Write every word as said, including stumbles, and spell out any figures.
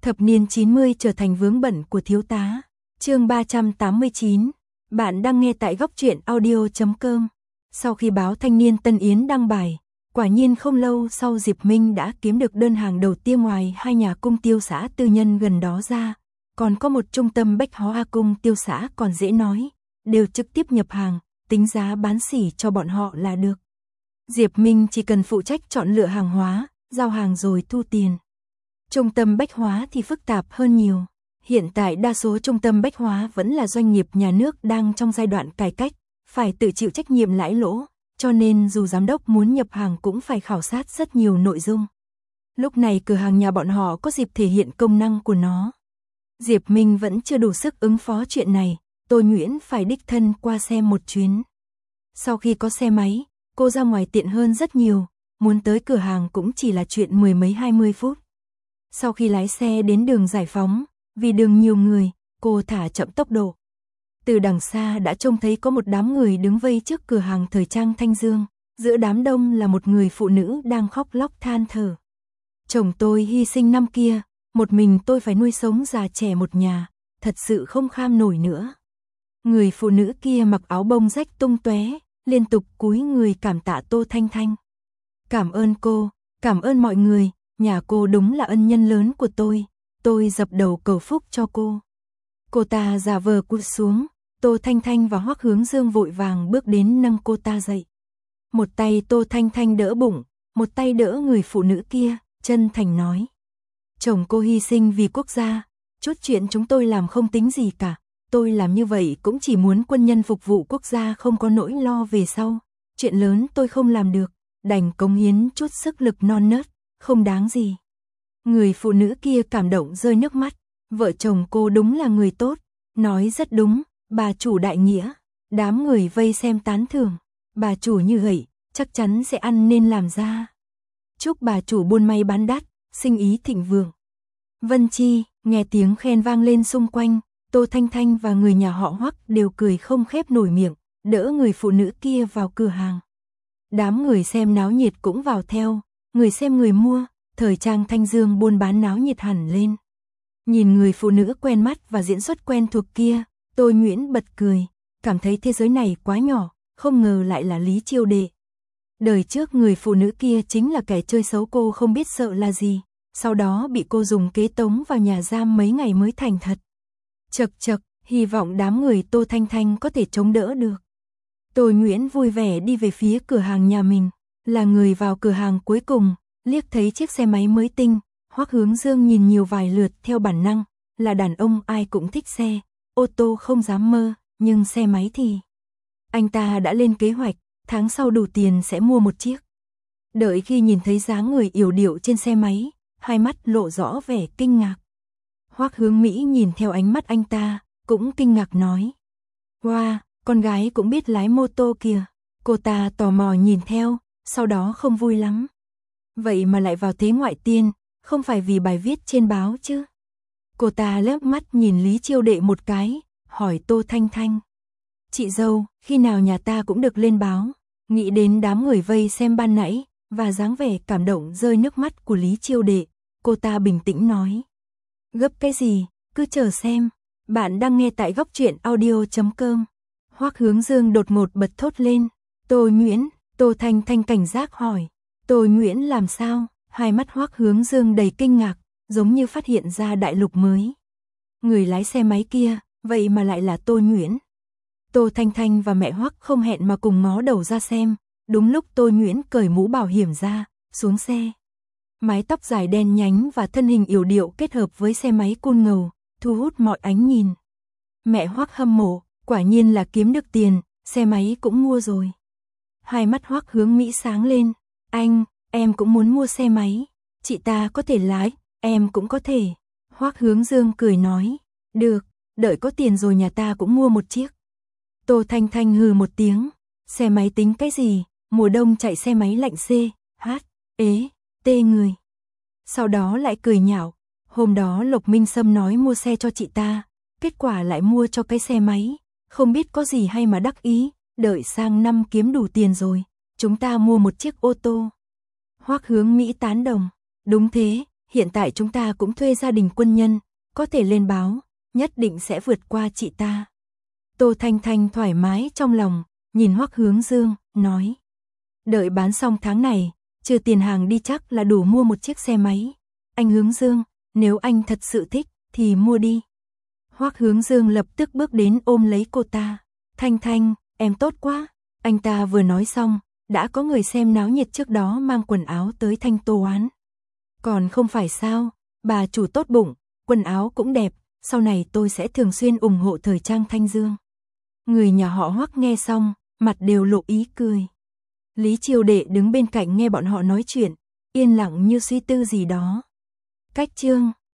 Thập niên chín mươi trở thành vướng bận của thiếu tá. Chương ba trăm tám mươi chín. Bạn đang nghe tại góc truyện audio chấm com. Sau khi báo Thanh niên Tân Yến đăng bài, quả nhiên không lâu sau Diệp Minh đã kiếm được đơn hàng đầu tiên ngoài hai nhà cung tiêu xã tư nhân gần đó ra. Còn có một trung tâm bách hóa cung tiêu xã còn dễ nói, đều trực tiếp nhập hàng, tính giá bán sỉ cho bọn họ là được. Diệp Minh chỉ cần phụ trách chọn lựa hàng hóa, giao hàng rồi thu tiền. Trung tâm bách hóa thì phức tạp hơn nhiều. Hiện tại đa số trung tâm bách hóa vẫn là doanh nghiệp nhà nước đang trong giai đoạn cải cách, phải tự chịu trách nhiệm lãi lỗ, cho nên dù giám đốc muốn nhập hàng cũng phải khảo sát rất nhiều nội dung. Lúc này cửa hàng nhà bọn họ có dịp thể hiện công năng của nó. Diệp Minh vẫn chưa đủ sức ứng phó chuyện này, Tô Nguyễn phải đích thân qua xem một chuyến. Sau khi có xe máy, cô ra ngoài tiện hơn rất nhiều, muốn tới cửa hàng cũng chỉ là chuyện mười mấy hai mươi phút. Sau khi lái xe đến đường Giải Phóng, vì đường nhiều người, cô thả chậm tốc độ. Từ đằng xa đã trông thấy có một đám người đứng vây trước cửa hàng thời trang Thanh Dương, giữa đám đông là một người phụ nữ đang khóc lóc than thở. Chồng tôi hy sinh năm kia, một mình tôi phải nuôi sống già trẻ một nhà, thật sự không kham nổi nữa. Người phụ nữ kia mặc áo bông rách tung tóe, liên tục cúi người cảm tạ Tô Thanh Thanh. Cảm ơn cô, cảm ơn mọi người, nhà cô đúng là ân nhân lớn của tôi, tôi dập đầu cầu phúc cho cô. Cô ta giả vờ cúi xuống, Tô Thanh Thanh và Hoắc Hướng Dương vội vàng bước đến nâng cô ta dậy. Một tay Tô Thanh Thanh đỡ bụng, một tay đỡ người phụ nữ kia, chân thành nói. Chồng cô hy sinh vì quốc gia, chút chuyện chúng tôi làm không tính gì cả, tôi làm như vậy cũng chỉ muốn quân nhân phục vụ quốc gia không có nỗi lo về sau, chuyện lớn tôi không làm được, đành cống hiến chút sức lực non nớt, không đáng gì. Người phụ nữ kia cảm động rơi nước mắt, vợ chồng cô đúng là người tốt, nói rất đúng, bà chủ đại nghĩa, đám người vây xem tán thưởng, bà chủ như vậy, chắc chắn sẽ ăn nên làm ra. Chúc bà chủ buôn may bán đắt, sinh ý thịnh vượng. Vân Chi, nghe tiếng khen vang lên xung quanh, Tô Thanh Thanh và người nhà họ Hoắc đều cười không khép nổi miệng, đỡ người phụ nữ kia vào cửa hàng. Đám người xem náo nhiệt cũng vào theo, người xem người mua, thời trang Thanh Dương buôn bán náo nhiệt hẳn lên. Nhìn người phụ nữ quen mắt và diễn xuất quen thuộc kia, Tô Nguyễn bật cười, cảm thấy thế giới này quá nhỏ, không ngờ lại là Lý Chiêu Đệ. Đời trước người phụ nữ kia chính là kẻ chơi xấu cô không biết sợ là gì, sau đó bị cô dùng kế tống vào nhà giam mấy ngày mới thành thật. Chật chật, hy vọng đám người Tô Thanh Thanh có thể chống đỡ được. Tô Nguyễn vui vẻ đi về phía cửa hàng nhà mình, là người vào cửa hàng cuối cùng, liếc thấy chiếc xe máy mới tinh, Hoắc Hướng Dương nhìn nhiều vài lượt theo bản năng, là đàn ông ai cũng thích xe, ô tô không dám mơ, nhưng xe máy thì... Anh ta đã lên kế hoạch, tháng sau đủ tiền sẽ mua một chiếc. Đợi khi nhìn thấy dáng người yểu điệu trên xe máy, hai mắt lộ rõ vẻ kinh ngạc. Hoắc Hướng Mỹ nhìn theo ánh mắt anh ta, cũng kinh ngạc nói. Wow, con gái cũng biết lái mô tô kìa. Cô ta tò mò nhìn theo, sau đó không vui lắm. Vậy mà lại vào thế ngoại tiên, không phải vì bài viết trên báo chứ. Cô ta lướt mắt nhìn Lý Chiêu Đệ một cái, hỏi Tô Thanh Thanh. Chị dâu, khi nào nhà ta cũng được lên báo, nghĩ đến đám người vây xem ban nãy, và dáng vẻ cảm động rơi nước mắt của Lý Chiêu Đệ, cô ta bình tĩnh nói. Gấp cái gì, cứ chờ xem, bạn đang nghe tại góc truyện audio chấm com. Hoắc Hướng Dương đột ngột bật thốt lên, Tô Nguyễn, Tô Thanh Thanh cảnh giác hỏi, Tô Nguyễn làm sao? Hai mắt Hoắc Hướng Dương đầy kinh ngạc, giống như phát hiện ra đại lục mới. Người lái xe máy kia, vậy mà lại là Tô Nguyễn. Tô Thanh Thanh và mẹ Hoắc không hẹn mà cùng ngó đầu ra xem, đúng lúc Tô Nguyễn cởi mũ bảo hiểm ra, xuống xe. Mái tóc dài đen nhánh và thân hình yểu điệu kết hợp với xe máy cool ngầu, thu hút mọi ánh nhìn. Mẹ Hoắc hâm mộ, quả nhiên là kiếm được tiền, xe máy cũng mua rồi. Hai mắt Hoắc Hướng Mỹ sáng lên, anh, em cũng muốn mua xe máy, chị ta có thể lái, em cũng có thể. Hoắc Hướng Dương cười nói, được, đợi có tiền rồi nhà ta cũng mua một chiếc. Tô Thanh Thanh hừ một tiếng, xe máy tính cái gì, mùa đông chạy xe máy lạnh c, h, ế, tê người. Sau đó lại cười nhạo, hôm đó Lộc Minh Sâm nói mua xe cho chị ta, kết quả lại mua cho cái xe máy, không biết có gì hay mà đắc ý, đợi sang năm kiếm đủ tiền rồi, chúng ta mua một chiếc ô tô. Hoắc Hướng Mỹ tán đồng, đúng thế, hiện tại chúng ta cũng thuê gia đình quân nhân, có thể lên báo, nhất định sẽ vượt qua chị ta. Tô Thanh Thanh thoải mái trong lòng, nhìn Hoắc Hướng Dương, nói. Đợi bán xong tháng này, trừ tiền hàng đi chắc là đủ mua một chiếc xe máy. Anh Hướng Dương, nếu anh thật sự thích, thì mua đi. Hoắc Hướng Dương lập tức bước đến ôm lấy cô ta. Thanh Thanh, em tốt quá. Anh ta vừa nói xong, đã có người xem náo nhiệt trước đó mang quần áo tới Thanh Tô oán. Còn không phải sao, bà chủ tốt bụng, quần áo cũng đẹp, sau này tôi sẽ thường xuyên ủng hộ thời trang Thanh Dương. Người nhà họ Hoắc nghe xong, mặt đều lộ ý cười. Lý Triều Đệ đứng bên cạnh nghe bọn họ nói chuyện, yên lặng như suy tư gì đó. Cách chương